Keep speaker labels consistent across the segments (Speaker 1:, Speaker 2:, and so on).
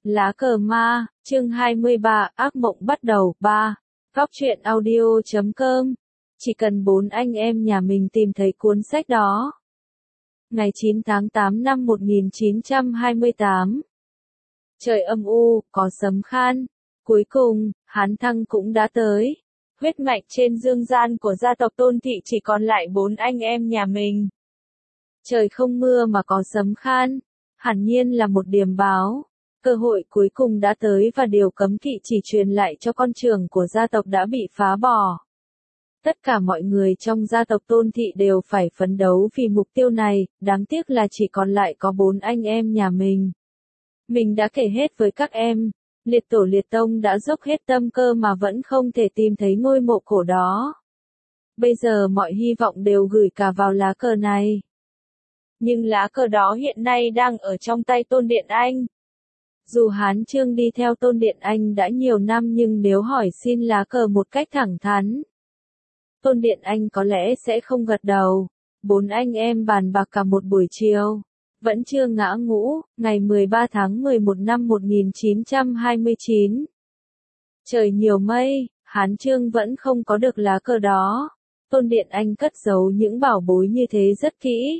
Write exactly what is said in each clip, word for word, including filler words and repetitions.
Speaker 1: Lá cờ ma, chương hai mươi ba, ác mộng bắt đầu, ba. Góc truyện audio chấm com. Chỉ cần bốn anh em nhà mình tìm thấy cuốn sách đó. Ngày chín tháng tám năm một nghìn chín trăm hai mươi tám. Trời âm u, có sấm khan. Cuối cùng, Hán Thăng cũng đã tới. Huyết mạch trên dương gian của gia tộc Tôn Thị chỉ còn lại bốn anh em nhà mình. Trời không mưa mà có sấm khan. Hẳn nhiên là một điềm báo. Cơ hội cuối cùng đã tới và điều cấm kỵ chỉ truyền lại cho con trưởng của gia tộc đã bị phá bỏ. Tất cả mọi người trong gia tộc Tôn Thị đều phải phấn đấu vì mục tiêu này, đáng tiếc là chỉ còn lại có bốn anh em nhà mình. Mình đã kể hết với các em, liệt tổ liệt tông đã dốc hết tâm cơ mà vẫn không thể tìm thấy ngôi mộ cổ đó. Bây giờ mọi hy vọng đều gửi cả vào lá cờ này. Nhưng lá cờ đó hiện nay đang ở trong tay Tôn Điện Anh. Dù Hán Chương đi theo Tôn Điện Anh đã nhiều năm nhưng nếu hỏi xin lá cờ một cách thẳng thắn, Tôn Điện Anh có lẽ sẽ không gật đầu. Bốn anh em bàn bạc cả một buổi chiều. Vẫn chưa ngã ngũ, ngày mười ba tháng mười một năm một nghìn chín trăm hai mươi chín. Trời nhiều mây, Hán Chương vẫn không có được lá cờ đó. Tôn Điện Anh cất giấu những bảo bối như thế rất kỹ.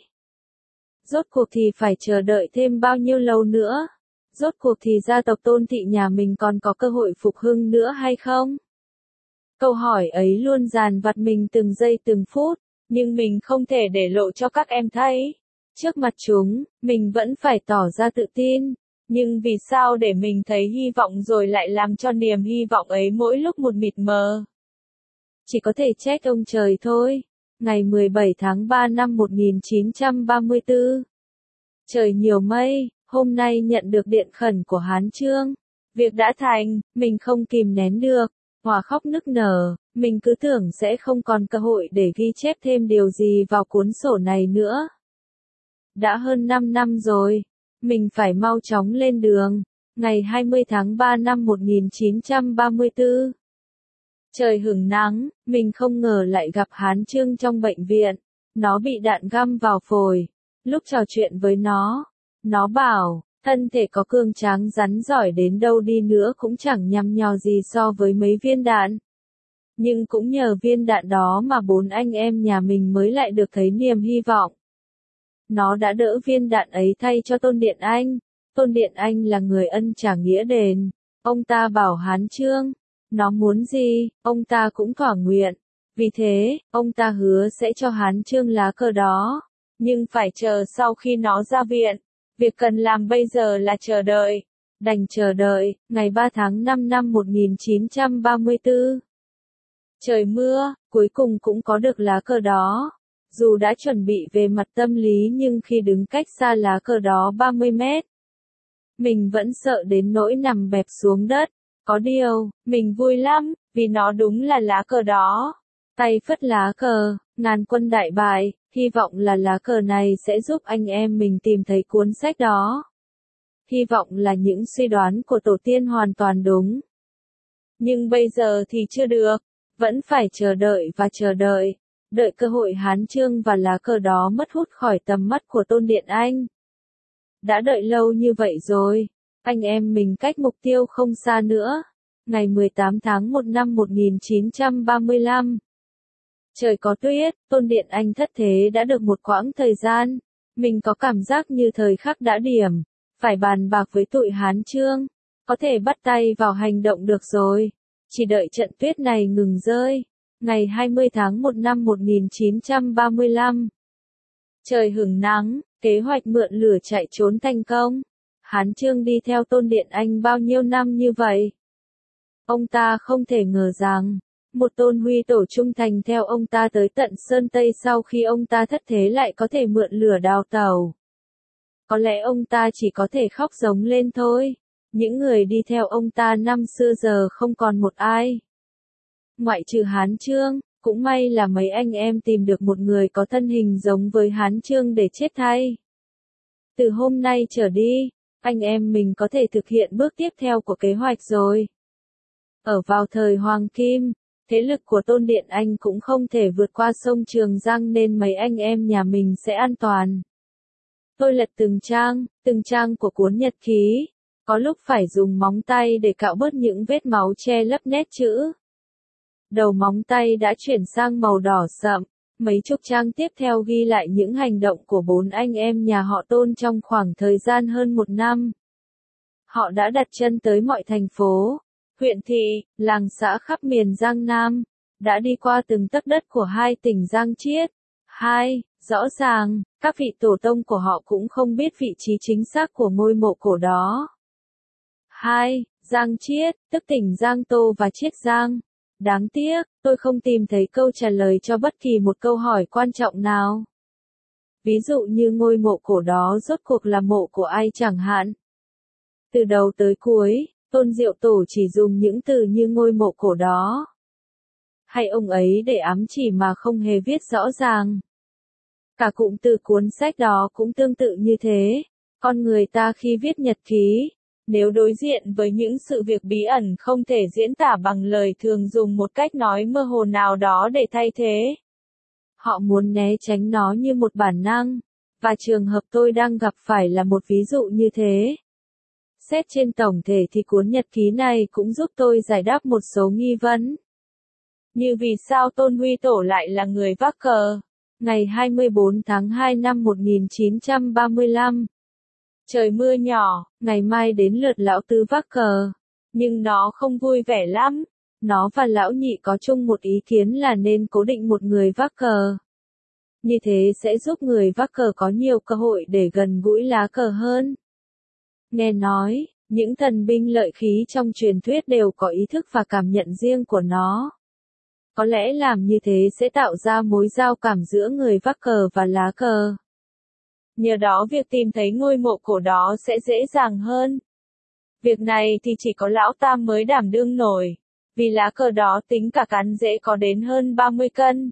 Speaker 1: Rốt cuộc thì phải chờ đợi thêm bao nhiêu lâu nữa? Rốt cuộc thì gia tộc Tôn Thị nhà mình còn có cơ hội phục hưng nữa hay không? Câu hỏi ấy luôn dằn vặt mình từng giây từng phút, nhưng mình không thể để lộ cho các em thấy. Trước mặt chúng, mình vẫn phải tỏ ra tự tin, nhưng vì sao để mình thấy hy vọng rồi lại làm cho niềm hy vọng ấy mỗi lúc một mịt mờ? Chỉ có thể trách ông trời thôi. Ngày mười bảy tháng ba năm một nghìn chín trăm ba mươi tư. Trời nhiều mây, hôm nay nhận được điện khẩn của Hán Chương. Việc đã thành, mình không kìm nén được, hòa khóc nức nở, mình cứ tưởng sẽ không còn cơ hội để ghi chép thêm điều gì vào cuốn sổ này nữa. Đã hơn năm năm rồi, mình phải mau chóng lên đường. Ngày hai mươi tháng ba năm một nghìn chín trăm ba mươi tư. Trời hửng nắng, mình không ngờ lại gặp Hán Chương trong bệnh viện. Nó bị đạn găm vào phổi. Lúc trò chuyện với nó, nó bảo, thân thể có cương tráng rắn giỏi đến đâu đi nữa cũng chẳng nhằm nhò gì so với mấy viên đạn. Nhưng cũng nhờ viên đạn đó mà bốn anh em nhà mình mới lại được thấy niềm hy vọng. Nó đã đỡ viên đạn ấy thay cho Tôn Điện Anh. Tôn Điện Anh là người ân trả nghĩa đền. Ông ta bảo Hán Chương, nó muốn gì, ông ta cũng thỏa nguyện. Vì thế, ông ta hứa sẽ cho Hán Chương lá cờ đó. Nhưng phải chờ sau khi nó ra viện. Việc cần làm bây giờ là chờ đợi. Đành chờ đợi, ngày ba tháng năm năm một nghìn chín trăm ba mươi tư. Trời mưa, cuối cùng cũng có được lá cờ đó. Dù đã chuẩn bị về mặt tâm lý nhưng khi đứng cách xa lá cờ đó ba mươi mét, mình vẫn sợ đến nỗi nằm bẹp xuống đất. Có điều, mình vui lắm, vì nó đúng là lá cờ đó. Tay phất lá cờ, ngàn quân đại bại, hy vọng là lá cờ này sẽ giúp anh em mình tìm thấy cuốn sách đó. Hy vọng là những suy đoán của tổ tiên hoàn toàn đúng. Nhưng bây giờ thì chưa được, vẫn phải chờ đợi và chờ đợi. Đợi cơ hội Hán Chương và lá cờ đó mất hút khỏi tầm mắt của Tôn Điện Anh. Đã đợi lâu như vậy rồi, anh em mình cách mục tiêu không xa nữa. Ngày mười tám tháng một năm một nghìn chín trăm ba mươi lăm. Trời có tuyết, Tôn Điện Anh thất thế đã được một quãng thời gian. Mình có cảm giác như thời khắc đã điểm. Phải bàn bạc với tụi Hán Chương. Có thể bắt tay vào hành động được rồi. Chỉ đợi trận tuyết này ngừng rơi. Ngày hai mươi tháng một năm một nghìn chín trăm ba mươi lăm. Trời hửng nắng, kế hoạch mượn lửa chạy trốn thành công. Hán Chương đi theo Tôn Điện Anh bao nhiêu năm như vậy. Ông ta không thể ngờ rằng, một Tôn Huy Tổ trung thành theo ông ta tới tận Sơn Tây sau khi ông ta thất thế lại có thể mượn lửa đào tẩu. Có lẽ ông ta chỉ có thể khóc giống lên thôi. Những người đi theo ông ta năm xưa giờ không còn một ai. Ngoại trừ Hán Chương, cũng may là mấy anh em tìm được một người có thân hình giống với Hán Chương để chết thay. Từ hôm nay trở đi, anh em mình có thể thực hiện bước tiếp theo của kế hoạch rồi. Ở vào thời Hoàng Kim, thế lực của Tôn Điện Anh cũng không thể vượt qua sông Trường Giang nên mấy anh em nhà mình sẽ an toàn. Tôi lật từng trang, từng trang của cuốn nhật ký. Có lúc phải dùng móng tay để cạo bớt những vết máu che lấp nét chữ. Đầu móng tay đã chuyển sang màu đỏ sậm. Mấy chục trang tiếp theo ghi lại những hành động của bốn anh em nhà họ Tôn trong khoảng thời gian hơn một năm. Họ đã đặt chân tới mọi thành phố, huyện thị, làng xã khắp miền Giang Nam, đã đi qua từng tấc đất của hai tỉnh Giang Chiết. Hai, rõ ràng, các vị tổ tông của họ cũng không biết vị trí chính xác của ngôi mộ cổ đó. Hai, Giang Chiết, tức tỉnh Giang Tô và Chiết Giang. Đáng tiếc, tôi không tìm thấy câu trả lời cho bất kỳ một câu hỏi quan trọng nào. Ví dụ như ngôi mộ cổ đó rốt cuộc là mộ của ai chẳng hạn. Từ đầu tới cuối, Tôn Diệu Tổ chỉ dùng những từ như ngôi mộ cổ đó. Hay ông ấy để ám chỉ mà không hề viết rõ ràng. Cả cụm từ cuốn sách đó cũng tương tự như thế. Con người ta khi viết nhật ký, nếu đối diện với những sự việc bí ẩn không thể diễn tả bằng lời thường dùng một cách nói mơ hồ nào đó để thay thế. Họ muốn né tránh nó như một bản năng, và trường hợp tôi đang gặp phải là một ví dụ như thế. Xét trên tổng thể thì cuốn nhật ký này cũng giúp tôi giải đáp một số nghi vấn. Như vì sao Tôn Huy Tổ lại là người vác cờ? Ngày hai mươi bốn tháng hai năm một nghìn chín trăm ba mươi lăm. Trời mưa nhỏ, ngày mai đến lượt lão tứ vác cờ. Nhưng nó không vui vẻ lắm. Nó và lão nhị có chung một ý kiến là nên cố định một người vác cờ. Như thế sẽ giúp người vác cờ có nhiều cơ hội để gần gũi lá cờ hơn. Nghe nói, những thần binh lợi khí trong truyền thuyết đều có ý thức và cảm nhận riêng của nó. Có lẽ làm như thế sẽ tạo ra mối giao cảm giữa người vác cờ và lá cờ. Nhờ đó việc tìm thấy ngôi mộ cổ đó sẽ dễ dàng hơn. Việc này thì chỉ có lão Tam mới đảm đương nổi, vì lá cờ đó tính cả cán rễ có đến hơn ba mươi cân.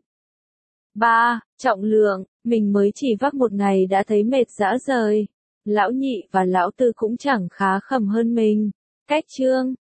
Speaker 1: ba. Trọng lượng, mình mới chỉ vác một ngày đã thấy mệt rã rời. Lão nhị và lão tư cũng chẳng khá khẩm hơn mình. Cách chương